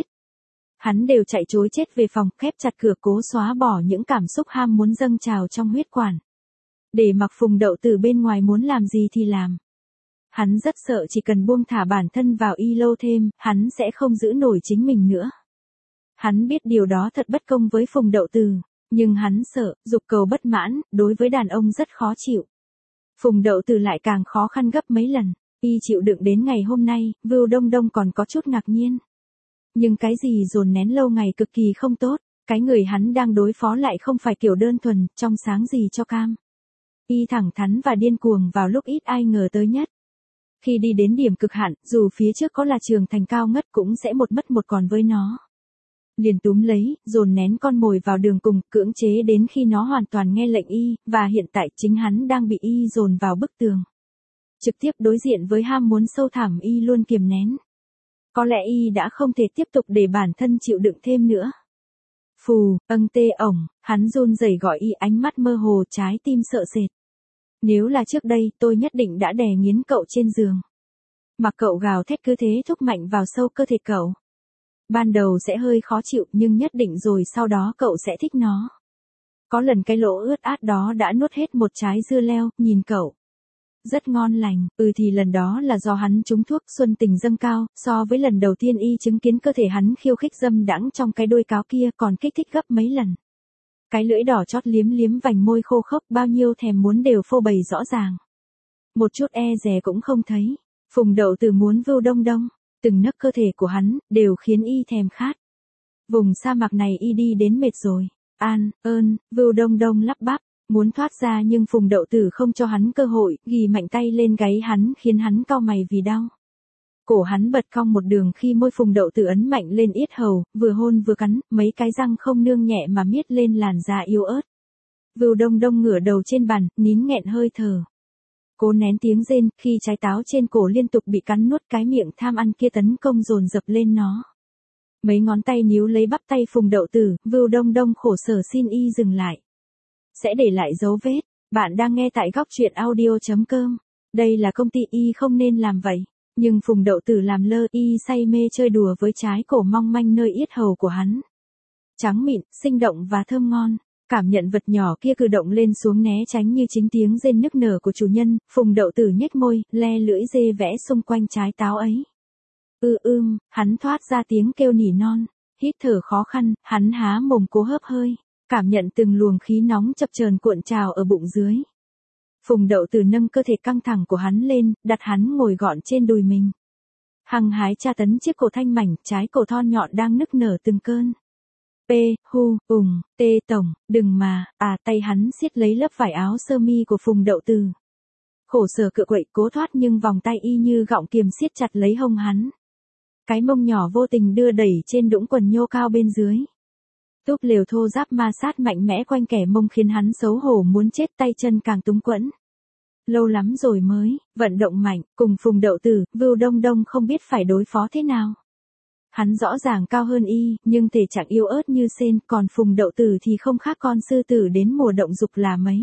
Hắn đều chạy trối chết về phòng, khép chặt cửa, cố xóa bỏ những cảm xúc ham muốn dâng trào trong huyết quản. Để mặc Phùng Đậu Tử bên ngoài muốn làm gì thì làm. Hắn rất sợ chỉ cần buông thả bản thân vào y lâu thêm, hắn sẽ không giữ nổi chính mình nữa. Hắn biết điều đó thật bất công với Phùng Đậu Từ, nhưng hắn sợ, dục cầu bất mãn, đối với đàn ông rất khó chịu. Phùng Đậu Từ lại càng khó khăn gấp mấy lần, y chịu đựng đến ngày hôm nay, Vưu Đông Đông còn có chút ngạc nhiên. Nhưng cái gì dồn nén lâu ngày cực kỳ không tốt, cái người hắn đang đối phó lại không phải kiểu đơn thuần, trong sáng gì cho cam. Y thẳng thắn và điên cuồng vào lúc ít ai ngờ tới nhất. Khi đi đến điểm cực hạn, dù phía trước có là trường thành cao ngất cũng sẽ một mất một còn với nó. Liền túm lấy, dồn nén con mồi vào đường cùng, cưỡng chế đến khi nó hoàn toàn nghe lệnh y, và hiện tại chính hắn đang bị y dồn vào bức tường. Trực tiếp đối diện với ham muốn sâu thẳm y luôn kiềm nén. Có lẽ y đã không thể tiếp tục để bản thân chịu đựng thêm nữa. Phù, tê ổng, hắn run rẩy gọi y, ánh mắt mơ hồ, trái tim sợ sệt. Nếu là trước đây tôi nhất định đã đè nghiến cậu trên giường. Mặc cậu gào thét cứ thế thúc mạnh vào sâu cơ thể cậu. Ban đầu sẽ hơi khó chịu nhưng nhất định rồi sau đó cậu sẽ thích nó. Có lần cái lỗ ướt át đó đã nuốt hết một trái dưa leo, nhìn cậu. Rất ngon lành, thì lần đó là do hắn trúng thuốc xuân tình dâng cao, so với lần đầu tiên y chứng kiến cơ thể hắn khiêu khích dâm đãng trong cái đôi cáo kia còn kích thích gấp mấy lần. Cái lưỡi đỏ chót liếm liếm vành môi khô khốc, bao nhiêu thèm muốn đều phô bày rõ ràng. Một chút e dè cũng không thấy. Phùng Đậu Từ muốn Vưu Đông Đông, từng nấc cơ thể của hắn đều khiến y thèm khát. Vùng sa mạc này y đi đến mệt rồi. Vưu Đông Đông lắp bắp, muốn thoát ra nhưng Phùng Đậu Từ không cho hắn cơ hội, ghì mạnh tay lên gáy hắn khiến hắn cau mày vì đau. Cổ hắn bật cong một đường khi môi Phùng Đậu Từ ấn mạnh lên yết hầu, vừa hôn vừa cắn, mấy cái răng không nương nhẹ mà miết lên làn da yếu ớt. Vưu Đông Đông ngửa đầu trên bàn, nín nghẹn hơi thở. Cố nén tiếng rên khi trái táo trên cổ liên tục bị cắn nuốt, cái miệng tham ăn kia tấn công dồn dập lên nó. Mấy ngón tay níu lấy bắp tay Phùng Đậu Từ, Vưu Đông Đông khổ sở xin y dừng lại. Sẽ để lại dấu vết. Bạn đang nghe tại góc truyện audio.com. Đây là công ty, y không nên làm vậy. Nhưng Phùng Đậu Từ làm lơ, y say mê chơi đùa với trái cổ mong manh nơi yết hầu của hắn. Trắng mịn, sinh động và thơm ngon. Cảm nhận vật nhỏ kia cử động lên xuống né tránh như chính tiếng rên nức nở của chủ nhân, Phùng Đậu Từ nhếch môi, le lưỡi dê vẽ xung quanh trái táo ấy. Hắn thoát ra tiếng kêu nỉ non, hít thở khó khăn, hắn há mồm cố hớp hơi, cảm nhận từng luồng khí nóng chập chờn cuộn trào ở bụng dưới. Phùng Đậu Từ nâng cơ thể căng thẳng của hắn lên, đặt hắn ngồi gọn trên đùi mình. Hăng hái tra tấn chiếc cổ thanh mảnh, trái cổ thon nhọn đang nức nở từng cơn. Tổng, đừng mà, tay hắn siết lấy lớp vải áo sơ mi của Phùng Đậu Từ. Khổ sở cựa quậy cố thoát nhưng vòng tay y như gọng kiềm siết chặt lấy hông hắn. Cái mông nhỏ vô tình đưa đẩy trên đũng quần nhô cao bên dưới. Túp lều thô ráp ma sát mạnh mẽ quanh kẻ mông khiến hắn xấu hổ muốn chết, tay chân càng túng quẫn. Lâu lắm rồi mới, vận động mạnh, cùng Phùng Đậu Từ, Vưu Đông Đông không biết phải đối phó thế nào. Hắn rõ ràng cao hơn y, nhưng thể trạng yếu ớt như sên, còn Phùng Đậu Từ thì không khác con sư tử đến mùa động dục là mấy.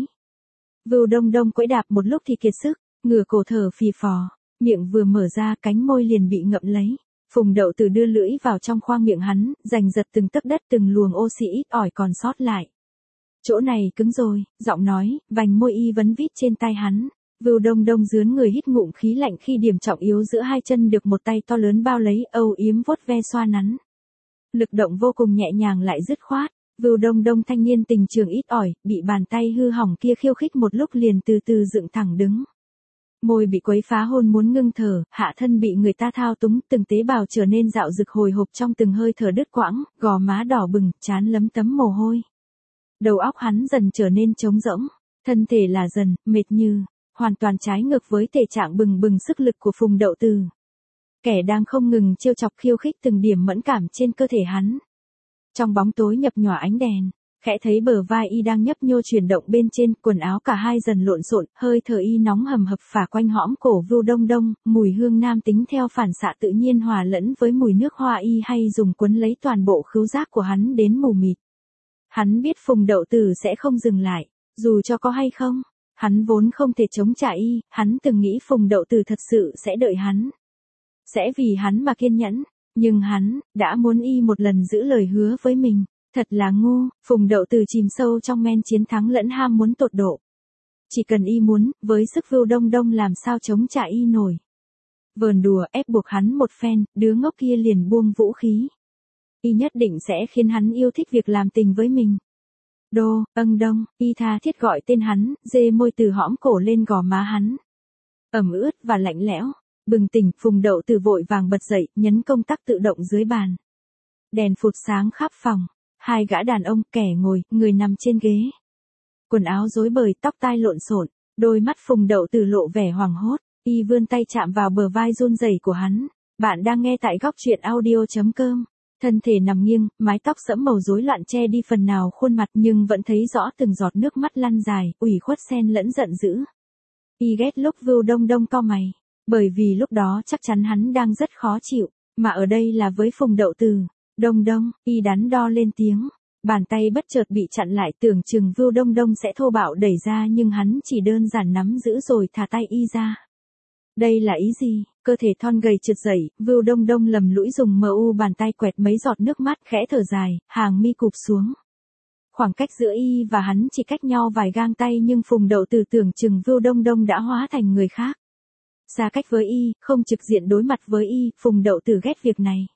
Vưu Đông Đông quẫy đạp một lúc thì kiệt sức, ngửa cổ thở phì phò, miệng vừa mở ra cánh môi liền bị ngậm lấy. Phùng Đậu Từ đưa lưỡi vào trong khoang miệng hắn, giành giật từng tấc đất, từng luồng oxy ít ỏi còn sót lại. Chỗ này cứng rồi, giọng nói, vành môi y vấn vít trên tai hắn. Vưu Đông Đông dướn người hít ngụm khí lạnh khi điểm trọng yếu giữa hai chân được một tay to lớn bao lấy, âu yếm vuốt ve xoa nắn. Lực động vô cùng nhẹ nhàng lại dứt khoát. Vưu Đông Đông thanh niên tình trường ít ỏi, bị bàn tay hư hỏng kia khiêu khích một lúc liền từ từ dựng thẳng đứng. Môi bị quấy phá hôn muốn ngưng thở, hạ thân bị người ta thao túng, từng tế bào trở nên dạo dực hồi hộp trong từng hơi thở đứt quãng, gò má đỏ bừng, trán lấm tấm mồ hôi. Đầu óc hắn dần trở nên trống rỗng, thân thể là dần, mệt như, hoàn toàn trái ngược với thể trạng bừng bừng sức lực của Phùng Đậu Từ. Kẻ đang không ngừng trêu chọc khiêu khích từng điểm mẫn cảm trên cơ thể hắn. Trong bóng tối nhập nhòa ánh đèn, khẽ thấy bờ vai y đang nhấp nhô chuyển động bên trên, quần áo cả hai dần lộn xộn, hơi thở y nóng hầm hập phả quanh hõm cổ Vưu Đông Đông, mùi hương nam tính theo phản xạ tự nhiên hòa lẫn với mùi nước hoa y hay dùng quấn lấy toàn bộ khứu giác của hắn đến mù mịt. Hắn biết Phùng Đậu Từ sẽ không dừng lại, dù cho có hay không, hắn vốn không thể chống trả y, hắn từng nghĩ Phùng Đậu Từ thật sự sẽ đợi hắn. Sẽ vì hắn mà kiên nhẫn, nhưng hắn đã muốn y một lần giữ lời hứa với mình. Thật là ngu, Phùng Đậu Từ chìm sâu trong men chiến thắng lẫn ham muốn tột độ. Chỉ cần y muốn, với sức Vưu Đông Đông làm sao chống trả y nổi. Vờn đùa ép buộc hắn một phen, đứa ngốc kia liền buông vũ khí. Y nhất định sẽ khiến hắn yêu thích việc làm tình với mình. Đô, đông, y tha thiết gọi tên hắn, dê môi từ hõm cổ lên gò má hắn. Ẩm ướt và lạnh lẽo. Bừng tỉnh, Phùng Đậu Tử vội vàng bật dậy, nhấn công tắc tự động dưới bàn. Đèn phụt sáng khắp phòng. Hai gã đàn ông, kẻ ngồi, người nằm trên ghế. Quần áo rối bời, tóc tai lộn xộn, đôi mắt Phùng Đậu Tử lộ vẻ hoảng hốt. Y vươn tay chạm vào bờ vai run rẩy của hắn. Bạn đang nghe tại góc truyện audio.com. Thân thể nằm nghiêng, mái tóc sẫm màu rối loạn che đi phần nào khuôn mặt nhưng vẫn thấy rõ từng giọt nước mắt lăn dài, ủy khuất xen lẫn giận dữ. Y ghét lúc Vưu Đông Đông cau mày, bởi vì lúc đó chắc chắn hắn đang rất khó chịu, mà ở đây là với Phùng Đậu Tử. Đông Đông, y đắn đo lên tiếng. Bàn tay bất chợt bị chặn lại, tưởng chừng Vưu Đông Đông sẽ thô bạo đẩy ra nhưng hắn chỉ đơn giản nắm giữ rồi thả tay y ra. Đây là ý gì? Cơ thể thon gầy trượt dậy, Vưu Đông Đông lầm lũi dùng bàn tay quẹt mấy giọt nước mắt, khẽ thở dài, hàng mi cụp xuống. Khoảng cách giữa y và hắn chỉ cách nhau vài gang tay nhưng Phùng Đậu Tử tưởng chừng Vưu Đông Đông đã hóa thành người khác. Xa cách với y, không trực diện đối mặt với y, Phùng Đậu Tử ghét việc này.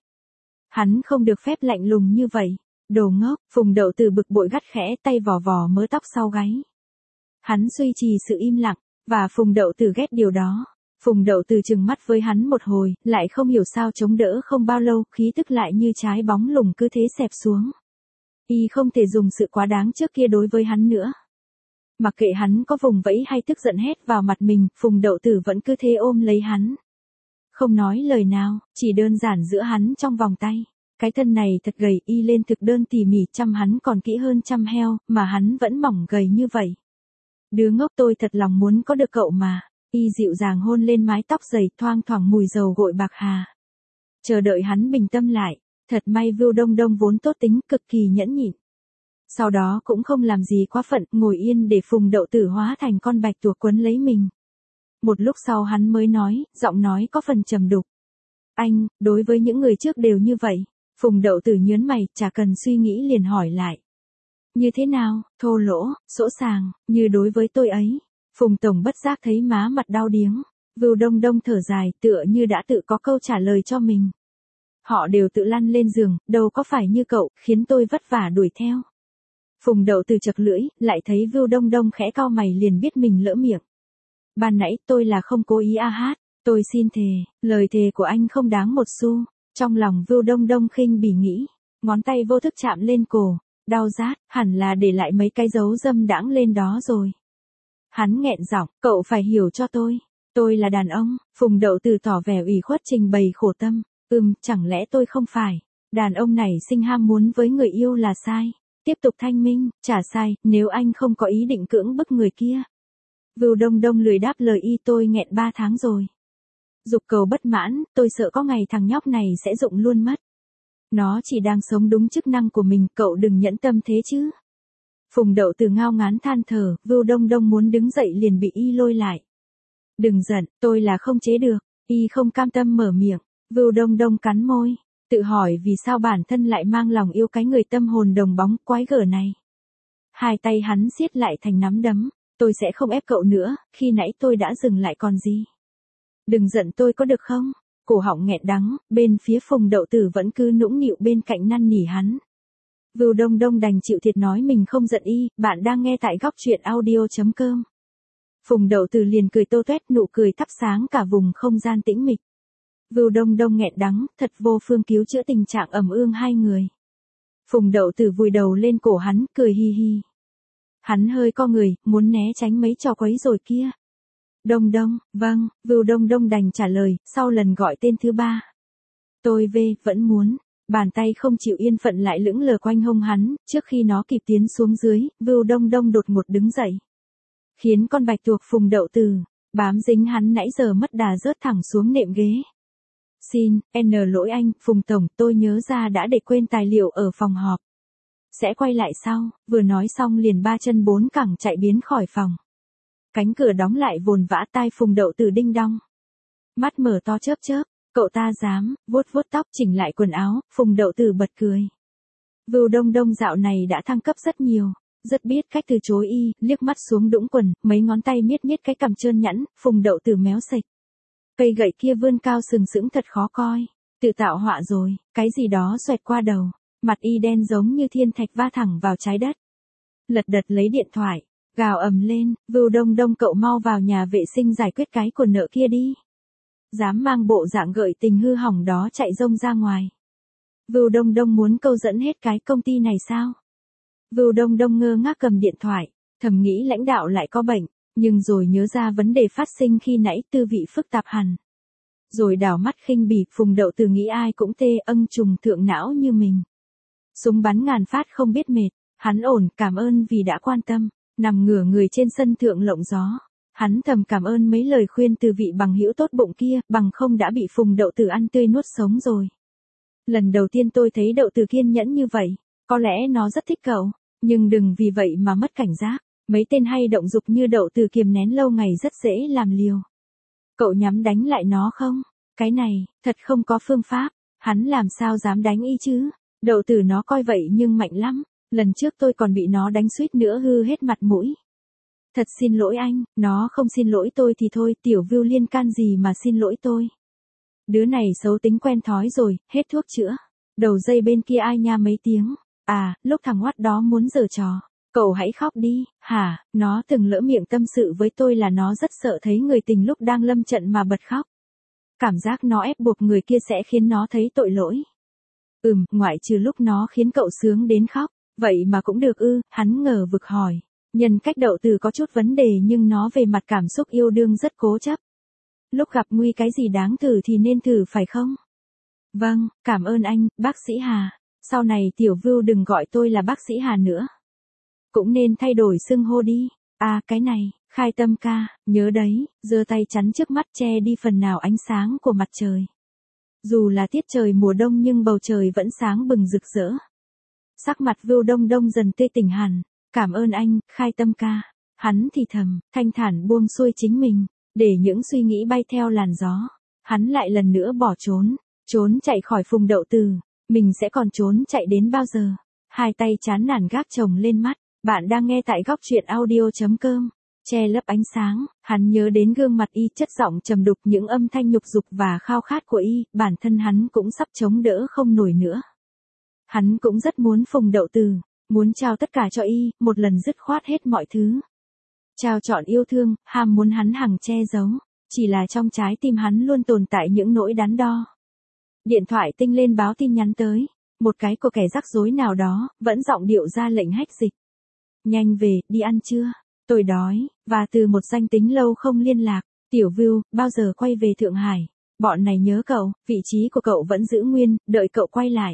Hắn không được phép lạnh lùng như vậy. Đồ ngốc, Phùng Đậu Tử bực bội gắt khẽ tay vò vò mớ tóc sau gáy. Hắn duy trì sự im lặng, và Phùng Đậu Tử ghét điều đó. Phùng Đậu Tử trừng mắt với hắn một hồi, lại không hiểu sao chống đỡ không bao lâu, khí tức lại như trái bóng lùng cứ thế xẹp xuống. Y không thể dùng sự quá đáng trước kia đối với hắn nữa. Mặc kệ hắn có vùng vẫy hay tức giận hét vào mặt mình, Phùng Đậu Tử vẫn cứ thế ôm lấy hắn. Không nói lời nào, chỉ đơn giản giữa hắn trong vòng tay. Cái thân này thật gầy, y lên thực đơn tỉ mỉ chăm hắn còn kỹ hơn chăm heo, mà hắn vẫn mỏng gầy như vậy. Đứa ngốc, tôi thật lòng muốn có được cậu mà. Y dịu dàng hôn lên mái tóc dày, thoang thoảng mùi dầu gội bạc hà. Chờ đợi hắn bình tâm lại. Thật may Vưu Đông Đông vốn tốt tính, cực kỳ nhẫn nhịn. Sau đó cũng không làm gì quá phận, ngồi yên để Phùng Đậu Tử hóa thành con bạch tuộc quấn lấy mình. Một lúc sau hắn mới nói, giọng nói có phần trầm đục. Anh, đối với những người trước đều như vậy. Phùng Đậu Tử nhớn mày, chả cần suy nghĩ liền hỏi lại. Như thế nào, thô lỗ, sỗ sàng, như đối với tôi ấy. Phùng Tổng bất giác thấy má mặt đau điếng. Vưu Đông Đông thở dài, tựa như đã tự có câu trả lời cho mình. Họ đều tự lăn lên giường, đâu có phải như cậu, khiến tôi vất vả đuổi theo. Phùng Đậu Tử chật lưỡi, lại thấy Vưu Đông Đông khẽ cau mày liền biết mình lỡ miệng. Ban nãy tôi là không cố ý hát, tôi xin thề, lời thề của anh không đáng một xu. Trong lòng Vưu Đông Đông khinh bỉ nghĩ, ngón tay vô thức chạm lên cổ, đau rát, hẳn là để lại mấy cái dấu dâm đãng lên đó rồi. Hắn nghẹn giọng, cậu phải hiểu cho tôi là đàn ông. Phùng Đậu Tử tỏ vẻ ủy khuất trình bày khổ tâm. Chẳng lẽ tôi không phải, đàn ông này sinh ham muốn với người yêu là sai. Tiếp tục thanh minh, chả sai, nếu anh không có ý định cưỡng bức người kia. Vưu Đông Đông lười đáp lời y, tôi nghẹn 3 tháng rồi. Dục cầu bất mãn, tôi sợ có ngày thằng nhóc này sẽ rụng luôn mất. Nó chỉ đang sống đúng chức năng của mình, cậu đừng nhẫn tâm thế chứ. Phùng Đậu Tử ngao ngán than thở, Vưu Đông Đông muốn đứng dậy liền bị y lôi lại. Đừng giận, tôi là không chế được. Y không cam tâm mở miệng. Vưu Đông Đông cắn môi, tự hỏi vì sao bản thân lại mang lòng yêu cái người tâm hồn đồng bóng quái gở này. Hai tay hắn siết lại thành nắm đấm, tôi sẽ không ép cậu nữa, khi nãy tôi đã dừng lại còn gì. Đừng giận tôi có được không? Cổ họng nghẹn đắng, bên phía Phùng Đậu Tử vẫn cứ nũng nịu bên cạnh năn nỉ hắn. Vưu Đông Đông đành chịu thiệt nói mình không giận y, bạn đang nghe tại góc truyện audio.com. Phùng Đậu Tử liền cười tô toét, nụ cười thắp sáng cả vùng không gian tĩnh mịch. Vưu Đông Đông nghẹn đắng, thật vô phương cứu chữa tình trạng ẩm ương hai người. Phùng Đậu Tử vùi đầu lên cổ hắn, cười hi hi. Hắn hơi co người, muốn né tránh mấy trò quấy rồi kia. Đông Đông, vâng, Vưu Đông Đông đành trả lời, sau lần gọi tên thứ 3. Tôi vẫn muốn. Bàn tay không chịu yên phận lại lững lờ quanh hông hắn, trước khi nó kịp tiến xuống dưới, Vưu Đông Đông đột ngột đứng dậy. Khiến con bạch tuộc Phùng Đậu Tử, bám dính hắn nãy giờ mất đà rớt thẳng xuống nệm ghế. Xin, lỗi anh, Phùng Tổng, tôi nhớ ra đã để quên tài liệu ở phòng họp. Sẽ quay lại sau, vừa nói xong liền 3 chân 4 cẳng chạy biến khỏi phòng. Cánh cửa đóng lại vồn vã, tai Phùng Đậu Tử đinh đong. Mắt mở to chớp chớp, cậu ta dám, vuốt vuốt tóc chỉnh lại quần áo, Phùng Đậu Tử bật cười. Vưu Đông Đông dạo này đã thăng cấp rất nhiều, rất biết cách từ chối y, liếc mắt xuống đũng quần, mấy ngón tay miết miết cái cằm trơn nhẵn, Phùng Đậu Tử méo sạch. Cây gậy kia vươn cao sừng sững thật khó coi. Tự tạo họa rồi, cái gì đó xoẹt qua đầu. Mặt y đen giống như thiên thạch va thẳng vào trái đất. Lật đật lấy điện thoại, gào ầm lên, Vưu Đông Đông cậu mau vào nhà vệ sinh giải quyết cái quần nợ kia đi. Dám mang bộ dạng gợi tình hư hỏng đó chạy rông ra ngoài. Vưu Đông Đông muốn câu dẫn hết cái công ty này sao? Vưu Đông Đông ngơ ngác cầm điện thoại, thầm nghĩ lãnh đạo lại có bệnh, nhưng rồi nhớ ra vấn đề phát sinh khi nãy tư vị phức tạp hẳn. Rồi đảo mắt khinh bỉ, Phùng Đậu Từ nghĩ ai cũng tê âng trùng thượng não như mình. Súng bắn ngàn phát không biết mệt, hắn ổn, cảm ơn vì đã quan tâm, nằm ngửa người trên sân thượng lộng gió. Hắn thầm cảm ơn mấy lời khuyên từ vị bằng hữu tốt bụng kia, bằng không đã bị Phùng Đậu Từ ăn tươi nuốt sống rồi. Lần đầu tiên tôi thấy Đậu Từ kiên nhẫn như vậy, có lẽ nó rất thích cậu, nhưng đừng vì vậy mà mất cảnh giác. Mấy tên hay động dục như Đậu Từ kiềm nén lâu ngày rất dễ làm liều. Cậu nhắm đánh lại nó không? Cái này, thật không có phương pháp, hắn làm sao dám đánh y chứ? Đậu Từ nó coi vậy nhưng mạnh lắm, lần trước tôi còn bị nó đánh suýt nữa hư hết mặt mũi. Thật xin lỗi anh, nó không xin lỗi tôi thì thôi, tiểu Vưu liên can gì mà xin lỗi tôi. Đứa này xấu tính quen thói rồi, hết thuốc chữa. Đầu dây bên kia ai nha mấy tiếng. À, lúc thằng Hoắt đó muốn giở trò. Cậu hãy khóc đi, hả, nó từng lỡ miệng tâm sự với tôi là nó rất sợ thấy người tình lúc đang lâm trận mà bật khóc. Cảm giác nó ép buộc người kia sẽ khiến nó thấy tội lỗi. Ngoại trừ lúc nó khiến cậu sướng đến khóc, vậy mà cũng được ư, hắn ngờ vực hỏi. Nhân cách Đậu Từ có chút vấn đề nhưng nó về mặt cảm xúc yêu đương rất cố chấp. Lúc gặp nguy cái gì đáng thử thì nên thử phải không? Vâng, cảm ơn anh, bác sĩ Hà. Sau này tiểu Vưu đừng gọi tôi là bác sĩ Hà nữa. Cũng nên thay đổi xưng hô đi. À cái này, Khai Tâm ca, nhớ đấy, giơ tay chắn trước mắt che đi phần nào ánh sáng của mặt trời. Dù là tiết trời mùa đông nhưng bầu trời vẫn sáng bừng rực rỡ. Sắc mặt Vưu Đông Đông dần tươi tỉnh hẳn. Cảm ơn anh, Khai Tâm ca. Hắn thì thầm, thanh thản buông xuôi chính mình, để những suy nghĩ bay theo làn gió. Hắn lại lần nữa bỏ trốn chạy khỏi Phùng Đậu Từ. Mình sẽ còn trốn chạy đến bao giờ? Hai tay chán nản gác chồng lên mắt. Bạn đang nghe tại góc truyện audio.com. Che lấp ánh sáng, hắn nhớ đến gương mặt y, chất giọng trầm đục, những âm thanh nhục dục và khao khát của y, bản thân hắn cũng sắp chống đỡ không nổi nữa. Hắn cũng rất muốn Phùng Đậu Từ, muốn trao tất cả cho y, một lần dứt khoát hết mọi thứ. Trao trọn yêu thương, ham muốn hắn hằng che giấu, chỉ là trong trái tim hắn luôn tồn tại những nỗi đắn đo. Điện thoại tinh lên báo tin nhắn tới, một cái của kẻ rắc rối nào đó, vẫn giọng điệu ra lệnh hách dịch. Nhanh về, đi ăn trưa, tôi đói, và từ một danh tính lâu không liên lạc, tiểu Vưu, bao giờ quay về Thượng Hải, bọn này nhớ cậu, vị trí của cậu vẫn giữ nguyên, đợi cậu quay lại.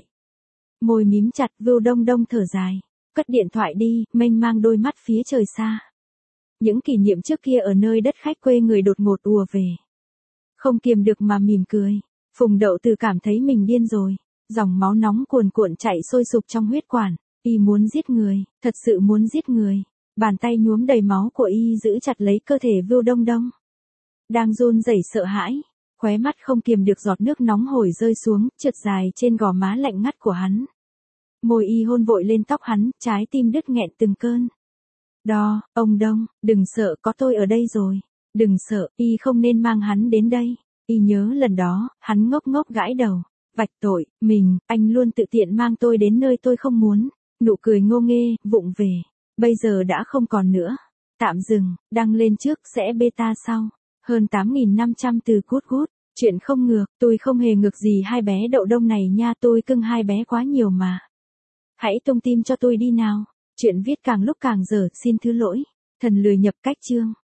Môi mím chặt, Vưu Đông Đông thở dài, cất điện thoại đi, mênh mang đôi mắt phía trời xa. Những kỷ niệm trước kia ở nơi đất khách quê người đột ngột ùa về. Không kiềm được mà mỉm cười, Phùng Đậu Từ cảm thấy mình điên rồi, dòng máu nóng cuồn cuộn chạy sôi sục trong huyết quản. Y muốn giết người, thật sự muốn giết người. Bàn tay nhuốm đầy máu của y giữ chặt lấy cơ thể Vưu Đông Đông. Đang run rẩy sợ hãi, khóe mắt không kiềm được giọt nước nóng hổi rơi xuống, trượt dài trên gò má lạnh ngắt của hắn. Môi y hôn vội lên tóc hắn, trái tim đứt nghẹn từng cơn. Đo, ông Đông, đừng sợ, có tôi ở đây rồi. Đừng sợ, y không nên mang hắn đến đây. Y nhớ lần đó, hắn ngốc ngốc gãi đầu. Vạch tội, anh luôn tự tiện mang tôi đến nơi tôi không muốn. Nụ cười ngô nghê, vụng về. Bây giờ đã không còn nữa. Tạm dừng, đăng lên trước, sẽ beta sau. Hơn 8.500 từ cút cút. Chuyện không ngược, tôi không hề ngược gì hai bé Đậu Đông này nha, tôi cưng hai bé quá nhiều mà. Hãy tung tim cho tôi đi nào. Chuyện viết càng lúc càng dở, xin thứ lỗi. Thần lười nhập cách chương.